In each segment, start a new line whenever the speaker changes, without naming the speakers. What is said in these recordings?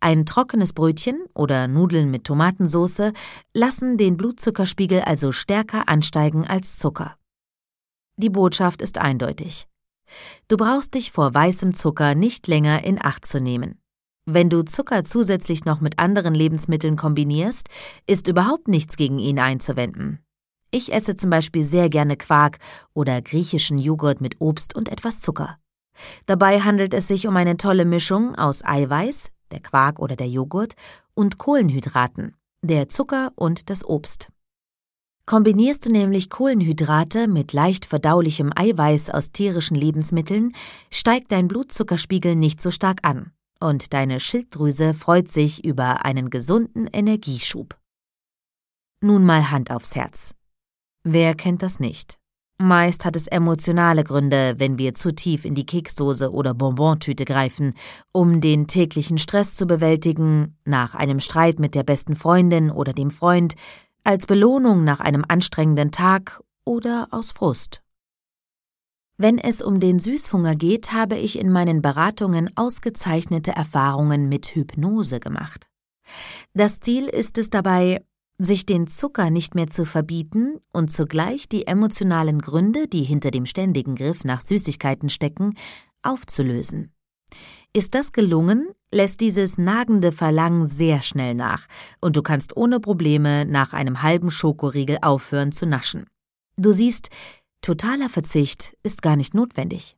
Ein trockenes Brötchen oder Nudeln mit Tomatensauce lassen den Blutzuckerspiegel also stärker ansteigen als Zucker. Die Botschaft ist eindeutig. Du brauchst dich vor weißem Zucker nicht länger in Acht zu nehmen. Wenn du Zucker zusätzlich noch mit anderen Lebensmitteln kombinierst, ist überhaupt nichts gegen ihn einzuwenden. Ich esse zum Beispiel sehr gerne Quark oder griechischen Joghurt mit Obst und etwas Zucker. Dabei handelt es sich um eine tolle Mischung aus Eiweiß, der Quark oder der Joghurt, und Kohlenhydraten, der Zucker und das Obst. Kombinierst du nämlich Kohlenhydrate mit leicht verdaulichem Eiweiß aus tierischen Lebensmitteln, steigt dein Blutzuckerspiegel nicht so stark an und deine Schilddrüse freut sich über einen gesunden Energieschub. Nun mal Hand aufs Herz. Wer kennt das nicht? Meist hat es emotionale Gründe, wenn wir zu tief in die Keksdose oder Bonbontüte greifen, um den täglichen Stress zu bewältigen, nach einem Streit mit der besten Freundin oder dem Freund, als Belohnung nach einem anstrengenden Tag oder aus Frust. Wenn es um den Süßhunger geht, habe ich in meinen Beratungen ausgezeichnete Erfahrungen mit Hypnose gemacht. Das Ziel ist es dabei, sich den Zucker nicht mehr zu verbieten und zugleich die emotionalen Gründe, die hinter dem ständigen Griff nach Süßigkeiten stecken, aufzulösen. Ist das gelungen, lässt dieses nagende Verlangen sehr schnell nach und du kannst ohne Probleme nach einem halben Schokoriegel aufhören zu naschen. Du siehst, totaler Verzicht ist gar nicht notwendig.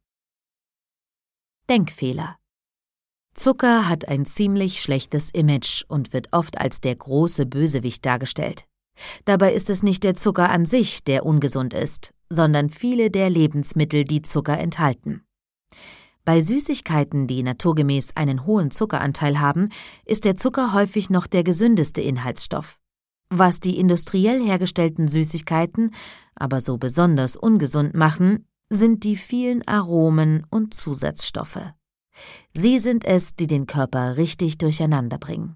Denkfehler. Zucker hat ein ziemlich schlechtes Image und wird oft als der große Bösewicht dargestellt. Dabei ist es nicht der Zucker an sich, der ungesund ist, sondern viele der Lebensmittel, die Zucker enthalten. Bei Süßigkeiten, die naturgemäß einen hohen Zuckeranteil haben, ist der Zucker häufig noch der gesündeste Inhaltsstoff. Was die industriell hergestellten Süßigkeiten aber so besonders ungesund machen, sind die vielen Aromen und Zusatzstoffe. Sie sind es, die den Körper richtig durcheinander bringen.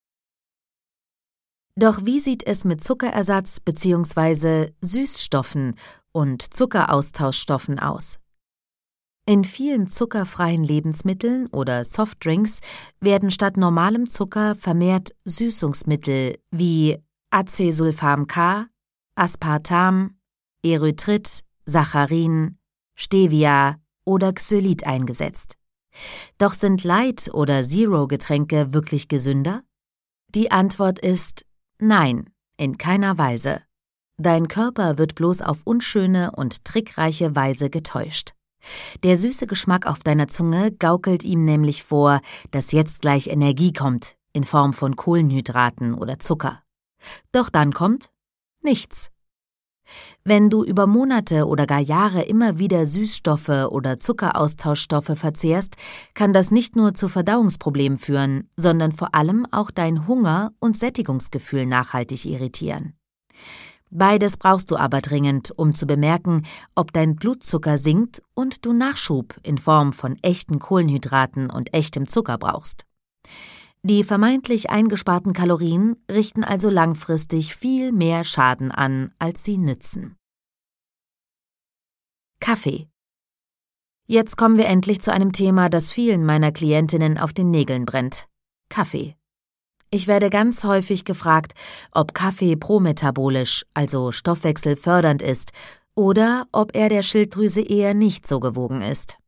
Doch wie sieht es mit Zuckerersatz bzw. Süßstoffen und Zuckeraustauschstoffen aus? In vielen zuckerfreien Lebensmitteln oder Softdrinks werden statt normalem Zucker vermehrt Süßungsmittel wie Acesulfam K, Aspartam, Erythrit, Saccharin, Stevia oder Xylit eingesetzt. Doch sind Light- oder Zero-Getränke wirklich gesünder? Die Antwort ist nein, in keiner Weise. Dein Körper wird bloß auf unschöne und trickreiche Weise getäuscht. Der süße Geschmack auf deiner Zunge gaukelt ihm nämlich vor, dass jetzt gleich Energie kommt, in Form von Kohlenhydraten oder Zucker. Doch dann kommt nichts. Wenn du über Monate oder gar Jahre immer wieder Süßstoffe oder Zuckeraustauschstoffe verzehrst, kann das nicht nur zu Verdauungsproblemen führen, sondern vor allem auch dein Hunger- und Sättigungsgefühl nachhaltig irritieren. Beides brauchst du aber dringend, um zu bemerken, ob dein Blutzucker sinkt und du Nachschub in Form von echten Kohlenhydraten und echtem Zucker brauchst. Die vermeintlich eingesparten Kalorien richten also langfristig viel mehr Schaden an, als sie nützen. Kaffee. Jetzt kommen wir endlich zu einem Thema, das vielen meiner Klientinnen auf den Nägeln brennt: Kaffee. Ich werde ganz häufig gefragt, ob Kaffee prometabolisch, also stoffwechselfördernd ist, oder ob er der Schilddrüse eher nicht so gewogen ist.